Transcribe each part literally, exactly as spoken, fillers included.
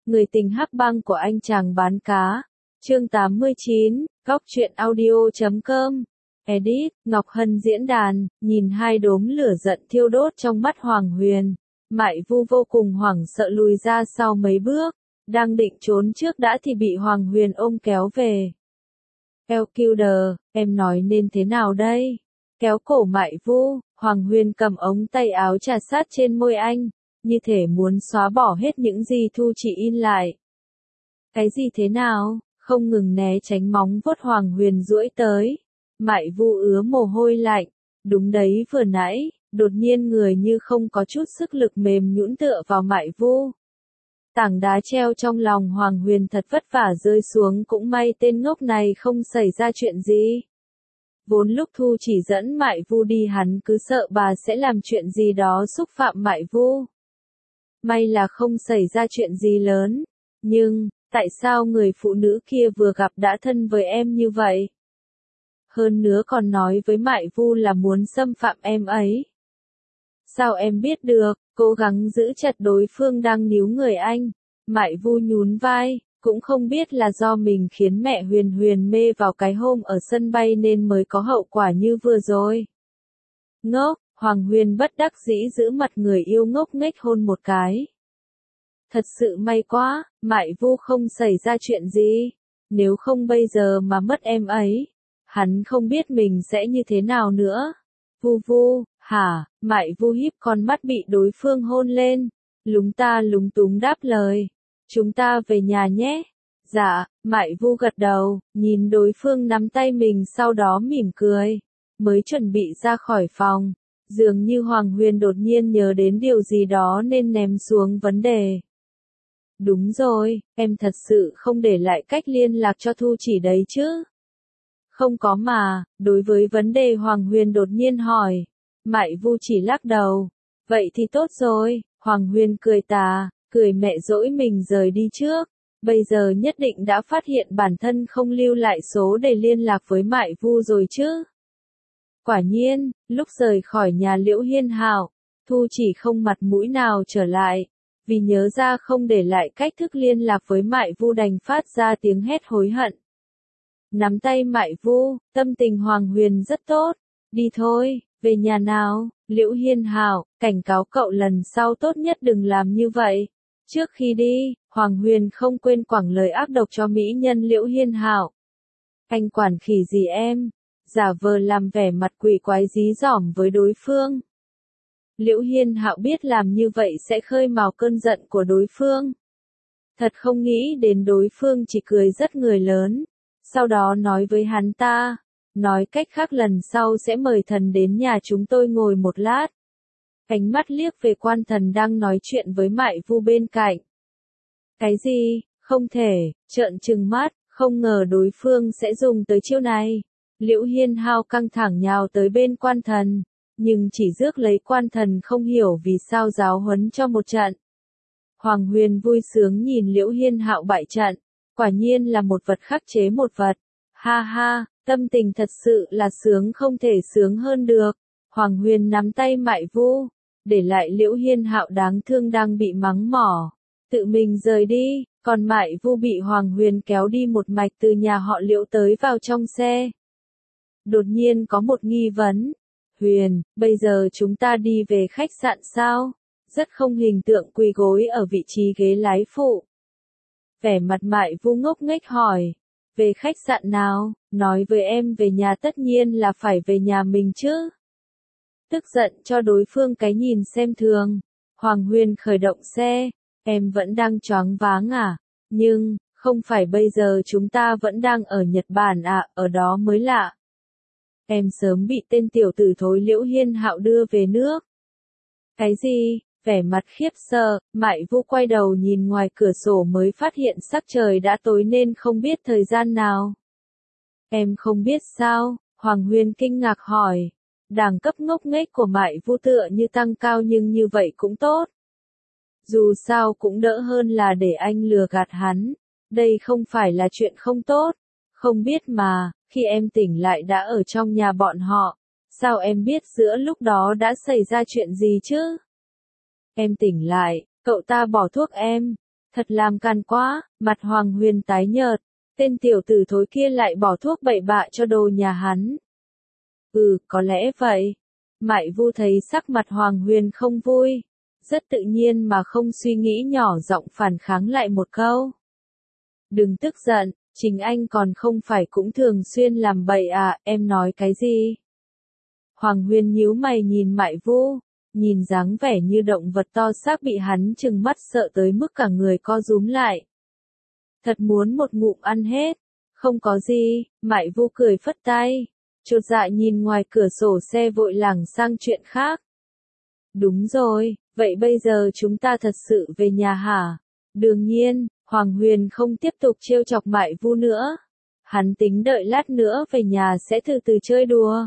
Người tình hắc băng của anh chàng bán cá. Chương tám mươi chín, góc truyện audio chấm com. Edit, Ngọc Hân diễn đàn, nhìn hai đốm lửa giận thiêu đốt trong mắt Hoàng Huyền. Mại Vu vô cùng hoảng sợ lùi ra sau mấy bước, đang định trốn trước đã thì bị Hoàng Huyền ôm kéo về. Elkilder, em nói nên thế nào đây? Kéo cổ Mại Vu, Hoàng Huyền cầm ống tay áo chà sát trên môi anh, như thể muốn xóa bỏ hết những gì Thu Chỉ in lại. Cái gì thế nào? Không ngừng né tránh móng vuốt Hoàng Huyền duỗi tới. Mại Vu ứa mồ hôi lạnh. Đúng đấy, vừa nãy, đột nhiên người như không có chút sức lực mềm nhũn tựa vào Mại Vu. Tảng đá treo trong lòng Hoàng Huyền thật vất vả rơi xuống, cũng may tên ngốc này không xảy ra chuyện gì. Vốn lúc Thu Chỉ dẫn Mại Vu đi hắn cứ sợ bà sẽ làm chuyện gì đó xúc phạm Mại Vu. May là không xảy ra chuyện gì lớn. Nhưng, tại sao người phụ nữ kia vừa gặp đã thân với em như vậy? Hơn nữa còn nói với Mại Vu là muốn xâm phạm em ấy. Sao em biết được? Cố gắng giữ chặt đối phương đang níu người anh. Mại Vu nhún vai, cũng không biết là do mình khiến mẹ Huyền Huyền mê vào cái hôm ở sân bay nên mới có hậu quả như vừa rồi. Ngốc, Hoàng Huyền bất đắc dĩ giữ mặt người yêu ngốc nghếch hôn một cái. Thật sự may quá, Mại Vu không xảy ra chuyện gì. Nếu không bây giờ mà mất em ấy, hắn không biết mình sẽ như thế nào nữa. Vu Vu, hả? Mại Vu híp con mắt bị đối phương hôn lên, lúng ta lúng túng đáp lời. Chúng ta về nhà nhé. Dạ, Mại Vu gật đầu, nhìn đối phương nắm tay mình sau đó mỉm cười. Mới chuẩn bị ra khỏi phòng, dường như Hoàng Huyền đột nhiên nhớ đến điều gì đó nên ném xuống vấn đề. Đúng rồi, em thật sự không để lại cách liên lạc cho Thu Chỉ đấy chứ? Không có mà, đối với vấn đề Hoàng Huyền đột nhiên hỏi, Mại Vu chỉ lắc đầu. Vậy thì tốt rồi, Hoàng Huyền cười tà, cười mẹ dỗi mình rời đi trước. Bây giờ nhất định đã phát hiện bản thân không lưu lại số để liên lạc với Mại Vu rồi chứ? Quả nhiên, lúc rời khỏi nhà Liễu Hiên Hạo, Thu Chỉ không mặt mũi nào trở lại. Vì nhớ ra không để lại cách thức liên lạc với Mại Vu đành phát ra tiếng hét hối hận. Nắm tay Mại Vu, tâm tình Hoàng Huyền rất tốt. Đi thôi, về nhà nào. Liễu Hiên Hạo, cảnh cáo cậu lần sau tốt nhất đừng làm như vậy. Trước khi đi, Hoàng Huyền không quên quẳng lời ác độc cho mỹ nhân Liễu Hiên Hạo. Anh quản khỉ gì em? Giả vờ làm vẻ mặt quỷ quái dí dỏm với đối phương. Liễu Hiên Hạo biết làm như vậy sẽ khơi mào cơn giận của đối phương. Thật không nghĩ đến đối phương chỉ cười rất người lớn. Sau đó nói với hắn ta, nói cách khác lần sau sẽ mời thần đến nhà chúng tôi ngồi một lát. Ánh mắt liếc về Quan Thần đang nói chuyện với Mại Vu bên cạnh. Cái gì? Không thể, trợn trừng mắt, không ngờ đối phương sẽ dùng tới chiêu này. Liễu Hiên Hạo căng thẳng nhào tới bên Quan Thần, nhưng chỉ rước lấy Quan Thần không hiểu vì sao giáo huấn cho một trận. Hoàng Huyền vui sướng nhìn Liễu Hiên Hạo bại trận, quả nhiên là một vật khắc chế một vật. Ha ha, tâm tình thật sự là sướng không thể sướng hơn được. Hoàng Huyền nắm tay Mại Vu, để lại Liễu Hiên Hạo đáng thương đang bị mắng mỏ, tự mình rời đi, còn Mại Vu bị Hoàng Huyền kéo đi một mạch từ nhà họ Liễu tới vào trong xe. Đột nhiên có một nghi vấn. Huyền, bây giờ chúng ta đi về khách sạn sao? Rất không hình tượng quỳ gối ở vị trí ghế lái phụ. Vẻ mặt Mại Vu ngốc nghếch hỏi. Về khách sạn nào? Nói với em về nhà tất nhiên là phải về nhà mình chứ. Tức giận cho đối phương cái nhìn xem thường. Hoàng Huyền khởi động xe. Em vẫn đang choáng váng à? Nhưng, không phải bây giờ chúng ta vẫn đang ở Nhật Bản à, ở đó mới lạ. Em sớm bị tên tiểu tử thối Liễu Hiên Hạo đưa về nước. Cái gì? Vẻ mặt khiếp sợ, Mại Vu quay đầu nhìn ngoài cửa sổ mới phát hiện sắc trời đã tối nên không biết thời gian nào. Em không biết sao? Hoàng Huyền kinh ngạc hỏi. Đẳng cấp ngốc nghếch của Mại Vu tựa như tăng cao nhưng như vậy cũng tốt. Dù sao cũng đỡ hơn là để anh lừa gạt hắn. Đây không phải là chuyện không tốt. Không biết mà, khi em tỉnh lại đã ở trong nhà bọn họ. Sao em biết giữa lúc đó đã xảy ra chuyện gì chứ? Em tỉnh lại, cậu ta bỏ thuốc em. Thật làm càn quá, mặt Hoàng Huyền tái nhợt, tên tiểu tử thối kia lại bỏ thuốc bậy bạ cho đồ nhà hắn. Ừ, có lẽ vậy. Mại Vu thấy sắc mặt Hoàng Huyền không vui, rất tự nhiên mà không suy nghĩ nhỏ giọng phản kháng lại một câu. Đừng tức giận, chính anh còn không phải cũng thường xuyên làm bậy à, em nói cái gì? Hoàng Huyền nhíu mày nhìn Mại Vu, nhìn dáng vẻ như động vật to xác bị hắn trừng mắt sợ tới mức cả người co rúm lại. Thật muốn một ngụm ăn hết. Không có gì, Mại Vu cười phất tay, chột dạ nhìn ngoài cửa sổ xe vội lảng sang chuyện khác. Đúng rồi, vậy bây giờ chúng ta thật sự về nhà hả? Đương nhiên, Hoàng Huyền không tiếp tục trêu chọc Mại Vu nữa. Hắn tính đợi lát nữa về nhà sẽ từ từ chơi đùa.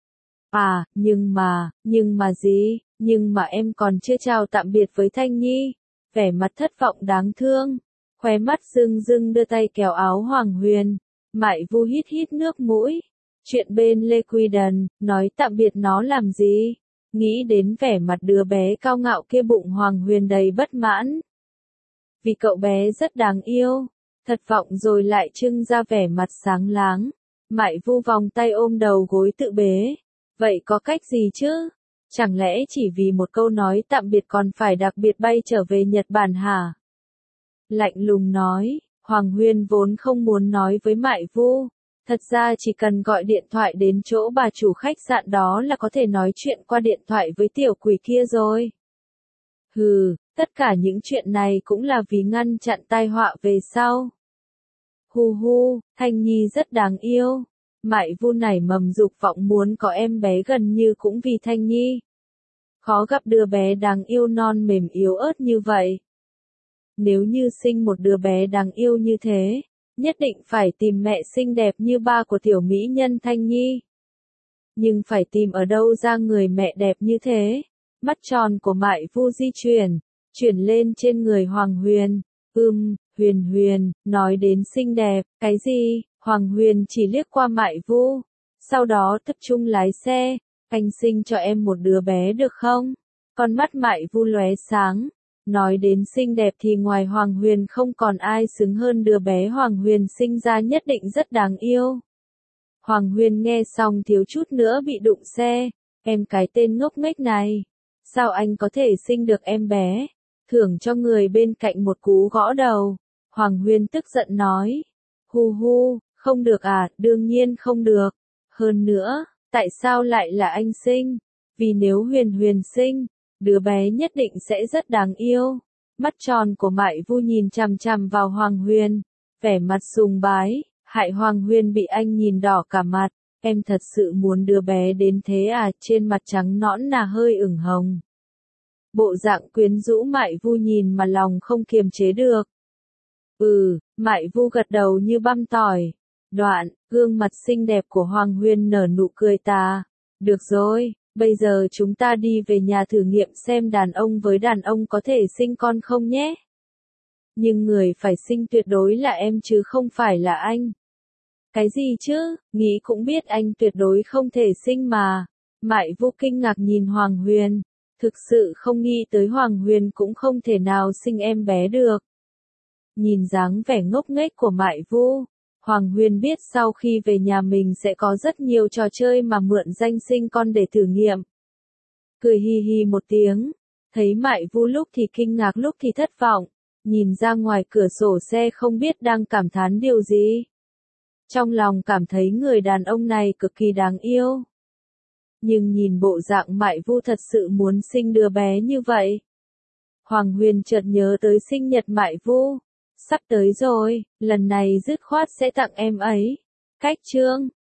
À, nhưng mà, nhưng mà gì, nhưng mà em còn chưa chào tạm biệt với Thanh Nhi. Vẻ mặt thất vọng đáng thương, khóe mắt rưng rưng đưa tay kéo áo Hoàng Huyền. Mại Vu hít hít nước mũi. Chuyện bên Lê Quy Đần, nói tạm biệt nó làm gì? Nghĩ đến vẻ mặt đứa bé cao ngạo kia bụng Hoàng Huyền đầy bất mãn. Vì cậu bé rất đáng yêu, thất vọng rồi lại trưng ra vẻ mặt sáng láng. Mại Vu vòng tay ôm đầu gối tự bế. Vậy có cách gì chứ? Chẳng lẽ chỉ vì một câu nói tạm biệt còn phải đặc biệt bay trở về Nhật Bản hả? Lạnh lùng nói, Hoàng Huyền vốn không muốn nói với Mại Vu. Thật ra chỉ cần gọi điện thoại đến chỗ bà chủ khách sạn đó là có thể nói chuyện qua điện thoại với tiểu quỷ kia rồi. Hừ, tất cả những chuyện này cũng là vì ngăn chặn tai họa về sau. Hu hu, Thanh Nhi rất đáng yêu. Mại Vu nảy mầm dục vọng muốn có em bé gần như cũng vì Thanh Nhi. Khó gặp đứa bé đáng yêu non mềm yếu ớt như vậy. Nếu như sinh một đứa bé đáng yêu như thế, nhất định phải tìm mẹ xinh đẹp như ba của tiểu mỹ nhân Thanh Nhi. Nhưng phải tìm ở đâu ra người mẹ đẹp như thế? Mắt tròn của Mại Vu di chuyển, chuyển lên trên người Hoàng Huyền. Ừm, Huyền Huyền, nói đến xinh đẹp, cái gì? Hoàng Huyền chỉ liếc qua Mại Vu, sau đó tập trung lái xe. Anh sinh cho em một đứa bé được không? Con mắt Mại Vu lóe sáng. Nói đến xinh đẹp thì ngoài Hoàng Huyền không còn ai xứng hơn đứa bé Hoàng Huyền sinh ra nhất định rất đáng yêu. Hoàng Huyền nghe xong thiếu chút nữa bị đụng xe. Em cái tên ngốc nghếch này. Sao anh có thể sinh được em bé? Thưởng cho người bên cạnh một cú gõ đầu. Hoàng Huyền tức giận nói. Hu hu, không được à, đương nhiên không được. Hơn nữa, tại sao lại là anh sinh? Vì nếu Huyền Huyền sinh, đứa bé nhất định sẽ rất đáng yêu. Mắt tròn của Mại Vu nhìn chằm chằm vào Hoàng Huyền, vẻ mặt sùng bái, hại Hoàng Huyền bị anh nhìn đỏ cả mặt. Em thật sự muốn đứa bé đến thế à? Trên mặt trắng nõn nà hơi ửng hồng. Bộ dạng quyến rũ Mại Vu nhìn mà lòng không kiềm chế được. Ừ, Mại Vu gật đầu như băm tỏi. Đoạn, gương mặt xinh đẹp của Hoàng Huyền nở nụ cười tà. Được rồi, bây giờ chúng ta đi về nhà thử nghiệm xem đàn ông với đàn ông có thể sinh con không nhé. Nhưng người phải sinh tuyệt đối là em chứ không phải là anh. Cái gì chứ, nghĩ cũng biết anh tuyệt đối không thể sinh mà. Mại Vu kinh ngạc nhìn Hoàng Huyền. Thực sự không nghĩ tới Hoàng Huyền cũng không thể nào sinh em bé được. Nhìn dáng vẻ ngốc nghếch của Mại Vu, Hoàng Huyền biết sau khi về nhà mình sẽ có rất nhiều trò chơi mà mượn danh sinh con để thử nghiệm. Cười hi hi một tiếng, thấy Mại Vu lúc thì kinh ngạc lúc thì thất vọng, nhìn ra ngoài cửa sổ xe không biết đang cảm thán điều gì. Trong lòng cảm thấy người đàn ông này cực kỳ đáng yêu. Nhưng nhìn bộ dạng Mại Vu thật sự muốn sinh đứa bé như vậy. Hoàng Huyền chợt nhớ tới sinh nhật Mại Vu. Sắp tới rồi, lần này dứt khoát sẽ tặng em ấy. Cách chương